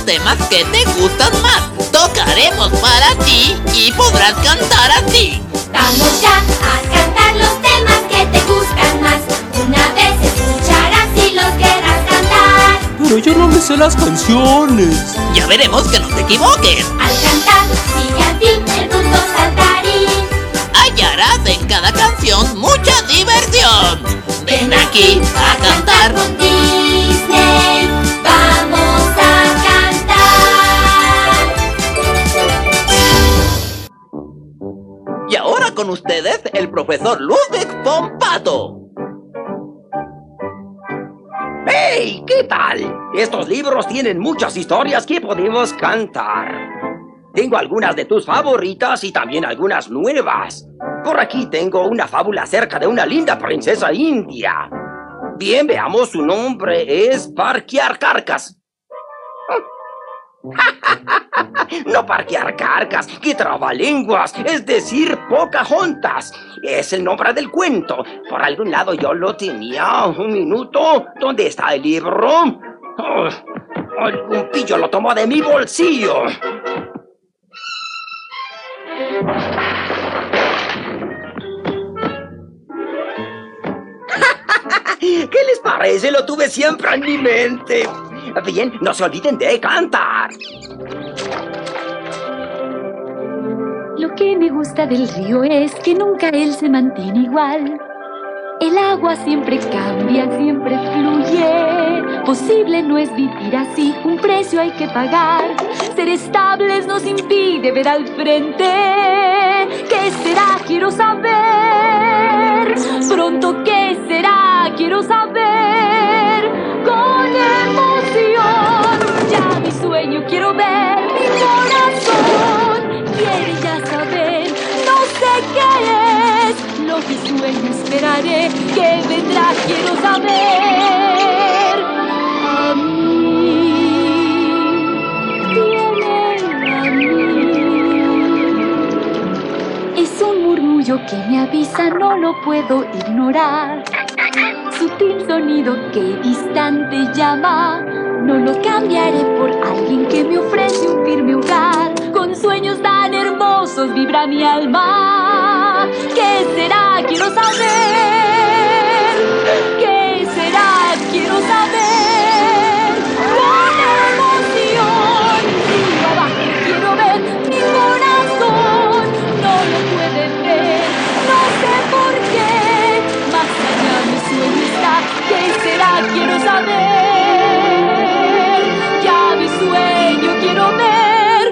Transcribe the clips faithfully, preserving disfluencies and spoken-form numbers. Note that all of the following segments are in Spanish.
temas que te gustan más. Tocaremos para ti y podrás cantar así. Vamos ya a cantar los temas que te gustan más. Una vez escucharás y los querrás cantar. Pero yo no me sé las canciones. Ya veremos que no te equivoques. Al cantar, sigue a ti el punto saltarín. Hallarás en cada canción mucha diversión. Ven aquí a cantar con Disney. Vamos a cantar. Y ahora con ustedes el profesor Ludwig von Pato. ¡Hey! ¿Qué tal? Estos libros tienen muchas historias que podemos cantar. Tengo algunas de tus favoritas y también algunas nuevas. Por aquí tengo una fábula acerca de una linda princesa india. Bien, veamos, su nombre es Parquear Carcas. No Parquear Carcas, que trabalenguas, es decir, Pocahontas. Es el nombre del cuento. Por algún lado yo lo tenía. Un minuto. ¿Dónde está el libro? Oh, algún pillo lo tomó de mi bolsillo. ¿Qué les parece? Lo tuve siempre en mi mente. Bien, no se olviden de cantar. Lo que me gusta del río es que nunca él se mantiene igual. El agua siempre cambia, siempre fluye. Posible no es vivir así, un precio hay que pagar. Ser estables nos impide ver al frente. ¿Qué será? Quiero saber. Pronto, ¿qué será? Quiero saber. Con emoción, ya mi sueño quiero ver. Mi corazón quiere ya saber. No sé qué es lo que sueño, esperaré que vendrá, quiero saber. A mí, tiene a mí. Es un murmullo que me avisa, no lo puedo ignorar. Sutil sonido que distante llama. No lo cambiaré por alguien que me ofrece un firme hogar. Con sueños tan hermosos vibra mi alma. ¿Qué será? Quiero saber. ¿Qué será? Quiero saber. Con emoción, arriba abajo quiero ver. Mi corazón no lo puede ver. No sé por qué. Más allá mi sueño está. ¿Qué será? Quiero saber. Ya mi sueño quiero ver.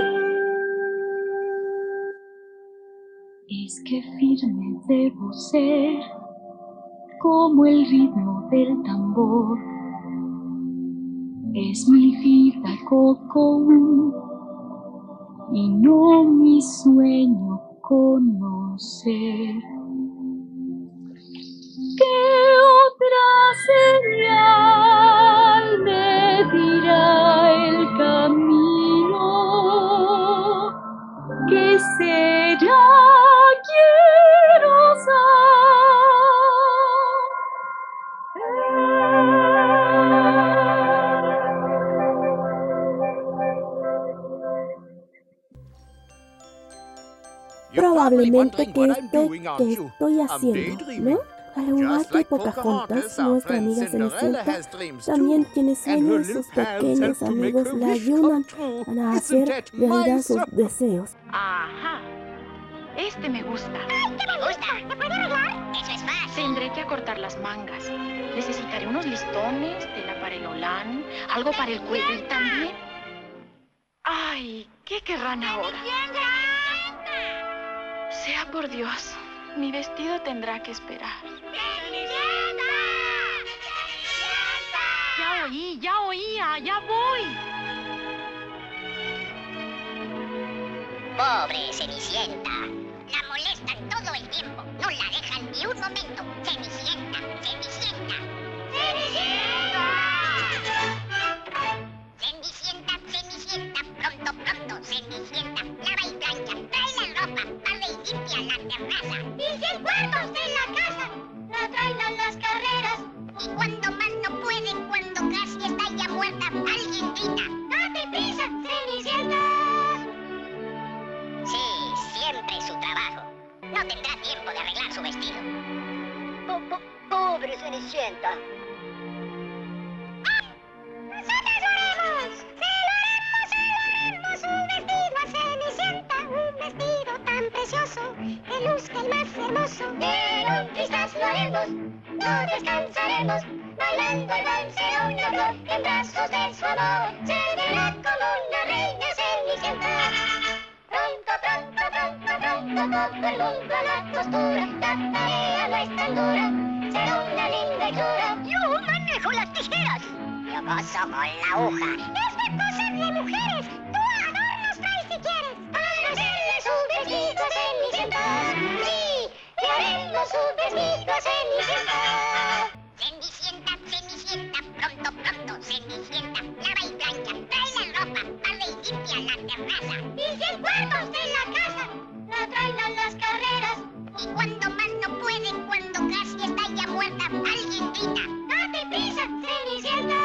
Es que firme debo ser, como el ritmo del tambor. Es mi vida coco y no mi sueño conocer. ¿Qué otra señal me dirá el camino? ¿Qué será? Quiero Probablemente que esto que estoy haciendo, ¿no? Al igual que Pocahontas, nuestra amiga Cenicienta, también tiene sueños, sus pequeños amigos le ayudan a hacer realidad sus deseos. Ajá, este me gusta. ¡Ay, que me gusta! ¿Me puede arreglar? Eso es fácil. Tendré que acortar las mangas. Necesitaré unos listones, tela para el holán, algo para el cuello y también... ¡Ay! ¿Qué querrán ahora? Sea por Dios, mi vestido tendrá que esperar. ¡Cenicienta! ¡Cenicienta! Ya oí, ya oía, ya voy. Pobre Cenicienta. La molestan todo el tiempo. No la dejan ni un momento. Cenicienta, Cenicienta. ¡Cenicienta! Cenicienta, Cenicienta. Pronto, pronto, Cenicienta. Lava y plancha, trae la ropa, barre y limpia la terraza. ¡Limpia cuartos de la casa! La traen a las carreras. Y cuando más no puede, cuando casi está ya muerta, alguien grita: ¡Date prisa! No tendrá tiempo de arreglar su vestido. Po- po- Pobre Cenicienta. ¡Nosotros lo haremos! ¡Se lo haremos, se lo haremos! Un vestido a Cenicienta, un vestido tan precioso, que luzca el más hermoso. Pero quizás lo haremos, no descansaremos, bailando el vals será un horror, en brazos de su amor se verá como una reina Cenicienta. Pronto, pronto, pronto, pronto, todo el mundo a la costura, la tarea no es tan dura, será una linda hechura. Yo manejo las tijeras. Yo gozo con la aguja. Es de cosas de mujeres. Tú adornos traes si quieres. Para hacerle su vestido a Cenicienta. Sí, le haremos su vestido a Cenicienta. Cenicienta, Cenicienta, pronto, pronto, Cenicienta. Lava y plancha, trae la ropa, barre y limpia la terraza. Limpia el cuartos de la casa, la traigan las carreras. Y cuando más no puede, cuando casi está ya muerta, alguien grita. ¡Date prisa, Cenicienta!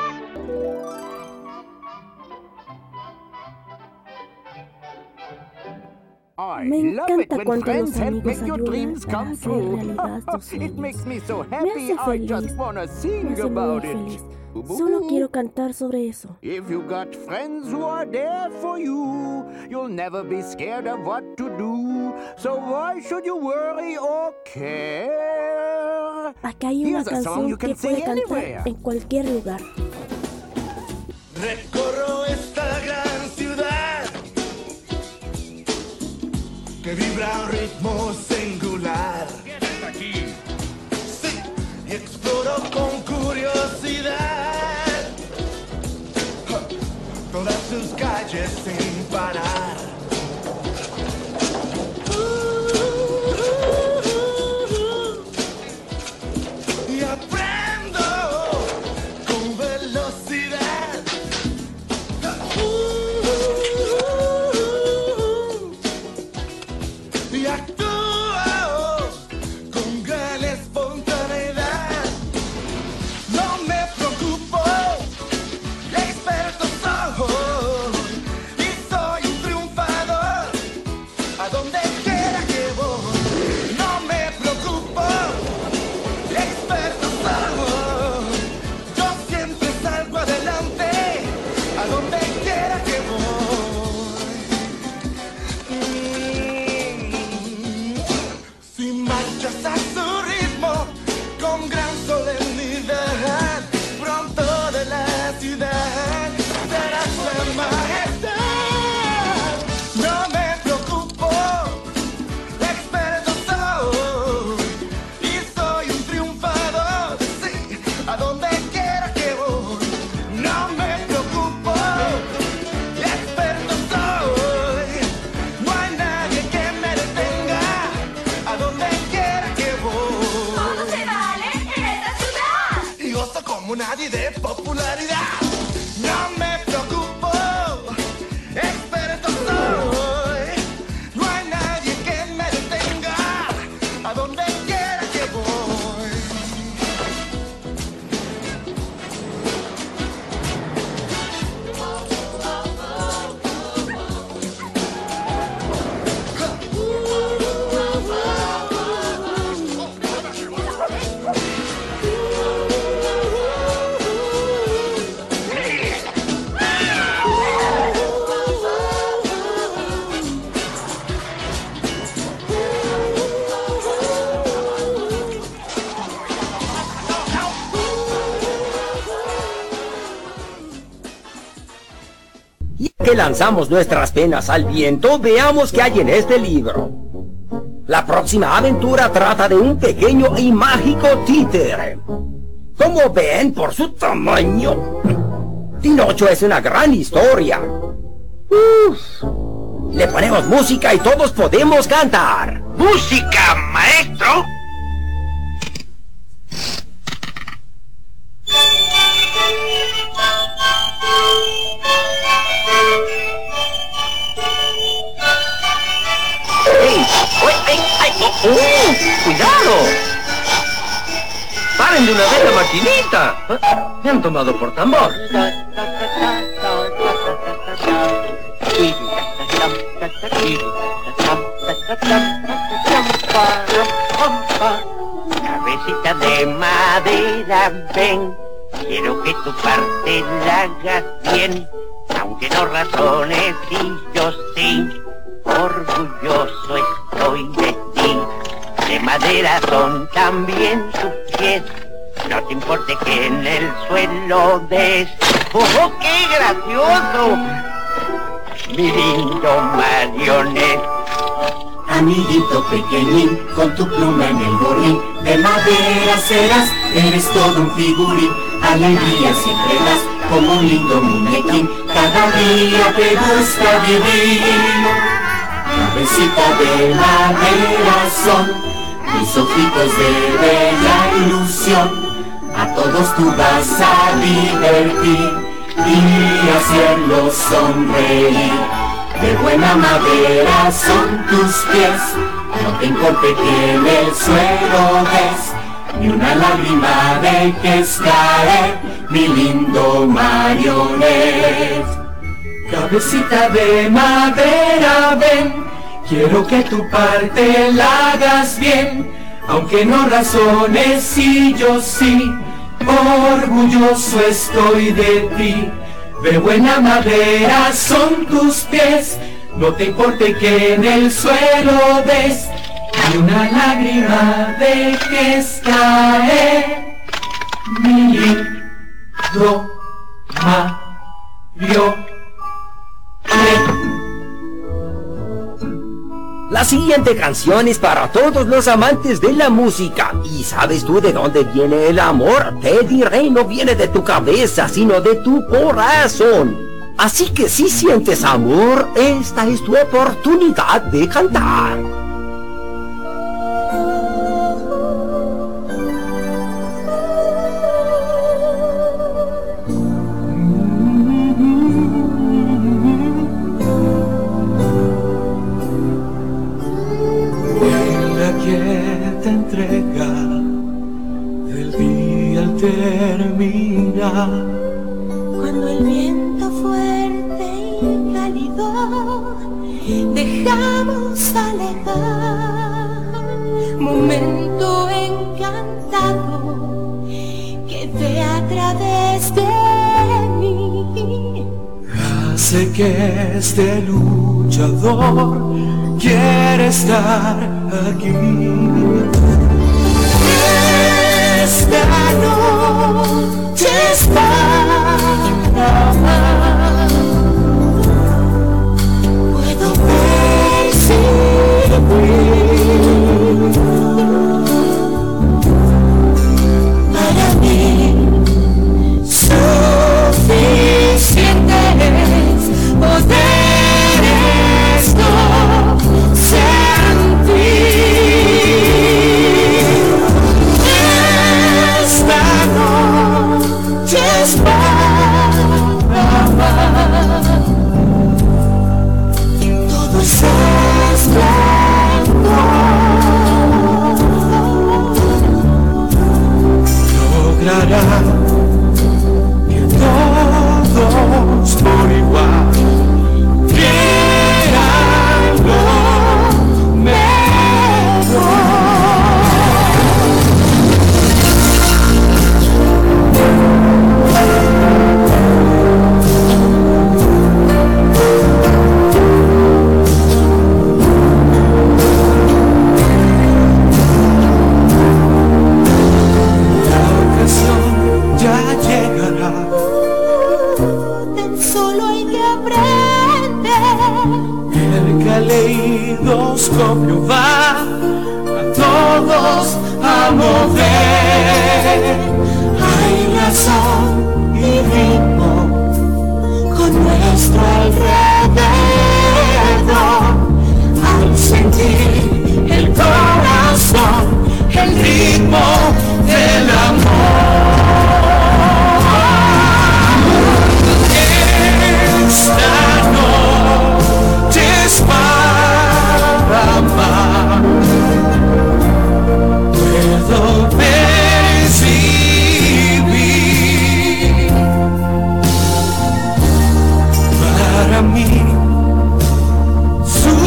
Me encanta cuando los amigos ayudan a hacer realidad tus sueños. Me hace feliz, me hace muy feliz. Solo quiero cantar sobre eso. If you got friends who are there for you, you'll never be scared of what to do. So why should you worry or care? Acá hay una canción que puede cantar en cualquier lugar. Recorro esta gran ciudad que vibra a un ritmo singular. Aquí. Sí, y exploro con curiosidad todas sus calles sin parar. Y aprendo con velocidad. Y actúo con gran espontaneidad. No me preocupo, experto soy. Y soy un triunfador, a donde quiera que voy. No me preocupo, experto soy. Yo siempre salgo adelante, a donde quiera que voy. Si marchas a su ritmo, con gran solemnidad, pronto de la ciudad verás la majestad. No me preocupo, experto soy, y soy un triunfador, sí, a donde quiera que voy. No me preocupo, experto soy, no hay nadie que me detenga, a donde quiera que voy. Todo se vale en esta ciudad. Y gozo como nadie de popularidad. No me preocupo, experto soy, no hay nadie que me detenga, a donde quiera que voy. Que lanzamos nuestras penas al viento, veamos qué hay en este libro. La próxima aventura trata de un pequeño y mágico títere. Como ven por su tamaño, Pinocho es una gran historia. Uf. Le ponemos música y todos podemos cantar. ¡Música, maestro! ¡Ey! ¡Ay, ay, ay! Oh, oh, ¡cuidado! ¡Paren de una vez la maquinita! Me han tomado por tambor. Cabecita de madera, ven, quiero que tu parte la hagas bien, aunque no razones y yo sí, orgulloso estoy de ti. De madera son también tus pies, no te importe que en el suelo des. ¡Oh, qué gracioso! Mi lindo marioneta. Amiguito pequeñín, con tu pluma en el gorrín, de madera serás, eres todo un figurín. Alegría siempre das, como un lindo muñequín, cada día te gusta vivir. Cabecita de madera son mis ojitos de bella ilusión, a todos tú vas a divertir y hacerlos sonreír. De buena madera son tus pies, no te importe que en el suelo des, ni una lágrima dejes caer, mi lindo marionette. Cabecita de madera, ven, quiero que tu parte la hagas bien, aunque no razones y yo sí, orgulloso estoy de ti. De buena madera son tus pies, no te importe que en el suelo des, ni una lágrima dejes caer, mi lindo marionette. La siguiente canción es para todos los amantes de la música. ¿Y sabes tú de dónde viene el amor? Te diré, no viene de tu cabeza, sino de tu corazón. Así que si sientes amor, esta es tu oportunidad de cantar. Entrega del día al terminar, cuando el viento fuerte y cálido dejamos alejar, momento encantado que ve a través de mí, hace que este luchador quiere estar aquí. Esta noche es para amar, puedo percibir para mí suficientes poderes no sentir. Esta noche es para amar, todo es esplendor. Logrará que todos por igual quieran lo mejor. Ya llegará. Tan solo hay que aprender. El caleidoscopio va a todos a mover. Hay razón y ritmo con nuestro alrededor. Al sentir el corazón, el ritmo del amor. Esta noche es para amar, puedo percibir para mí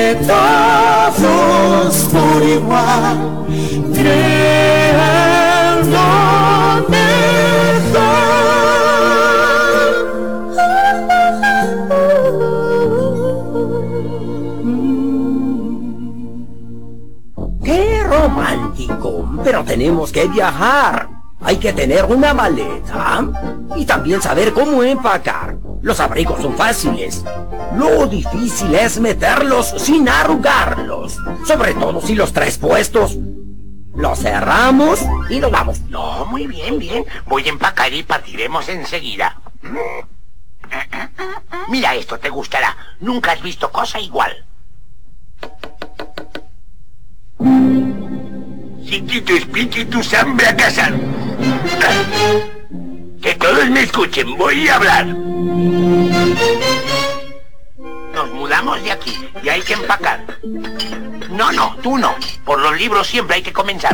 de todos por igual, creyendo ¡Qué romántico! Pero tenemos que viajar. Hay que tener una maleta y también saber cómo empacar. Los abrigos son fáciles. Lo difícil es meterlos sin arrugarlos. Sobre todo si los traes puestos. Los cerramos y nos vamos. No, muy bien, bien. Voy a empacar y partiremos enseguida. Mira esto, te gustará. Nunca has visto cosa igual. Chiquitos, piquitos, hambre a cazar. Que todos me escuchen, voy a hablar. Nos mudamos de aquí y hay que empacar. No, no, tú no. Por los libros siempre hay que comenzar.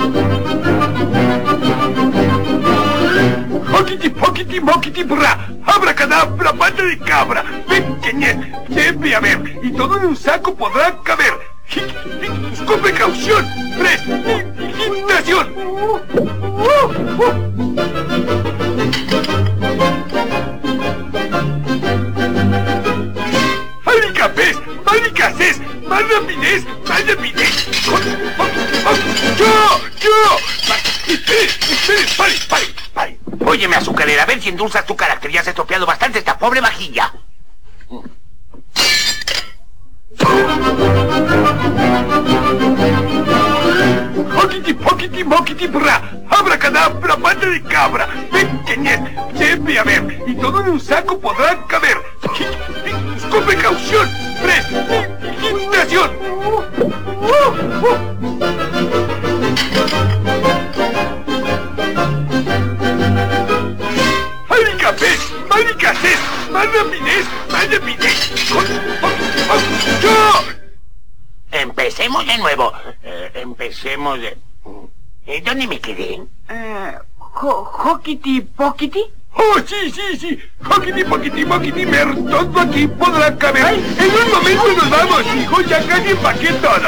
Hoquiti, poquiti, moquiti, burra. Abracadabra, pata de cabra. Ven, ñet, siempre a ver. Y todo en un saco podrá caber. Con precaución, prestigitación. ¡Maricapés! ¡Maricacés! ¡Más rapidez! ¡Más rapidez! ¡Yo! ¡Yo! ¡Espere! ¡Espere! ¡Pare! ¡Pare! ¡Pare! Óyeme, azucarera, a ver si endulzas tu carácter. Ya has estropeado bastante esta pobre vajilla. Hoquiti, poquiti, moquiti, burra. Abracadabra, pata de cabra. Ven, ñet, siempre a ver. Y todo en un saco podrá caber. Con precaución, prestigitación. ¡Maricapés! ¡Maricacés! ¡Más rapidez! ¡Más rapidez! ¡Yo! Empecemos de nuevo. Eh, empecemos de... ¿Eh, ¿Dónde me quedé? Eh... ¿Hoquiti Poquiti? ¡Oh, sí, sí, sí! ¡Hoquiti Poquiti Moquiti Mer! Todo aquí podrá caber. ¡Ay! En un momento nos vamos, hijo. Ya casi empaqué todo.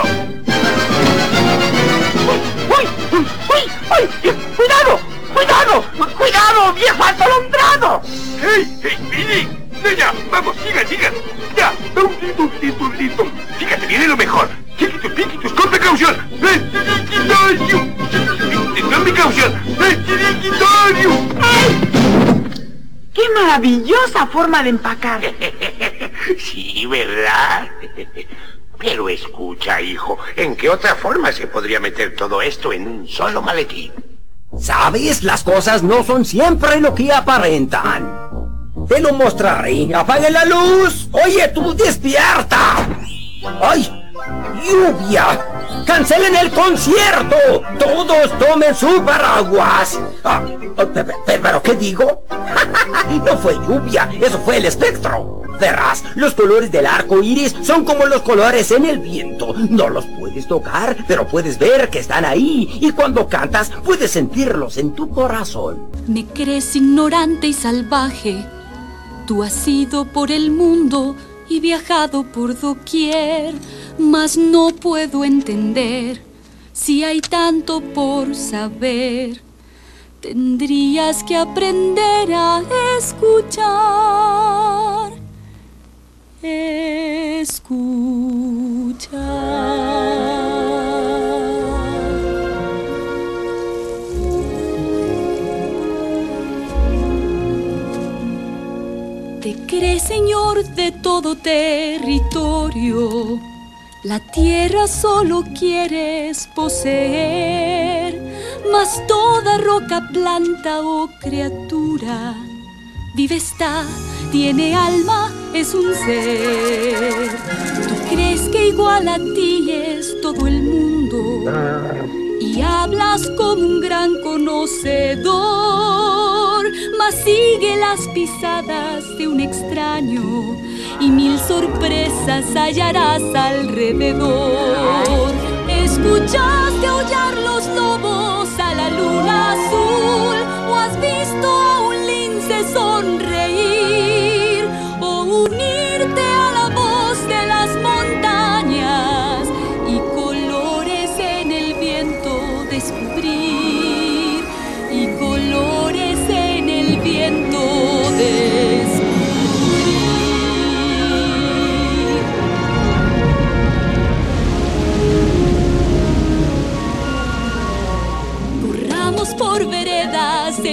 ¡Uy! ¡Uy! ¡Uy! ¡Cuidado! ¡Cuidado! ¡Cuidado, viejo atolondrado! ¡Hey! ¡Hey, Billy! ¡Ya! ¡Vamos, sigan, sigan! ¡Ya! ¡Un tito, tito, tito! Fíjate, viene lo mejor. Chiquitos, piquitos, con precaución. ¡Prestidigitorio! Chiquitos, con precaución. ¡Prestidigitorio! ¡Qué maravillosa forma de empacar! Sí, ¿verdad? Pero escucha, hijo, ¿en qué otra forma se podría meter todo esto en un solo maletín? ¿Sabes? Las cosas no son siempre lo que aparentan. Te lo mostraré. ¡Apague la luz! ¡Oye, tú, despierta! ¡Ay! ¡Lluvia! ¡Cancelen el concierto! ¡Todos tomen su paraguas! Ah, ¿Pero qué digo? No fue lluvia, eso fue el espectro. Verás, los colores del arco iris son como los colores en el viento. No los puedes tocar, pero puedes ver que están ahí. Y cuando cantas, puedes sentirlos en tu corazón. Me crees ignorante y salvaje. Tú has ido por el mundo y viajado por doquier, mas no puedo entender si hay tanto por saber. Tendrías que aprender a escuchar, escuchar. Te crees señor de todo territorio, la tierra solo quieres poseer, mas toda roca, planta o criatura vive está, tiene alma, es un ser. Tú crees que igual a ti es todo el mundo y hablas como un gran conocedor, mas sigue las pisadas de un extraño y mil sorpresas hallarás alrededor. ¿Escuchaste aullar los lobos a la luna azul? ¿O has visto a un lince sonreír? ¿O unirte a la voz de las montañas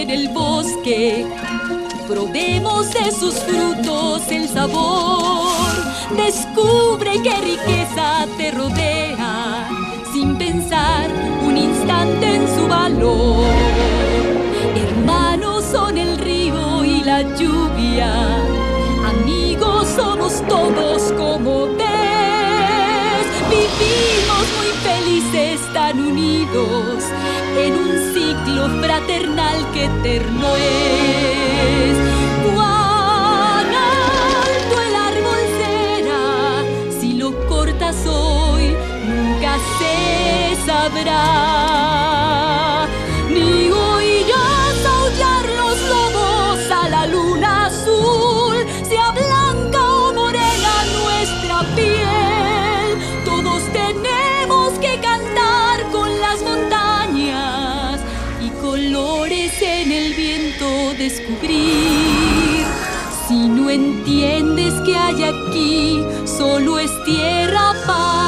en el bosque. Probemos de sus frutos el sabor. Descubre qué riqueza te rodea, sin pensar un instante en su valor. Hermanos son el río y la lluvia, amigos somos todos como ves. Vivimos muy felices tan unidos en un ciclo fraternal que eterno es. Cuán alto el árbol será, si lo cortas hoy nunca se sabrá. Ni oirás aullar los lobos a la luna azul, sea blanca o morena nuestra piel. Todos tenemos que cantar con las montañas y colores en el viento descubrir. Si no entiendes que hay aquí, solo es tierra, paz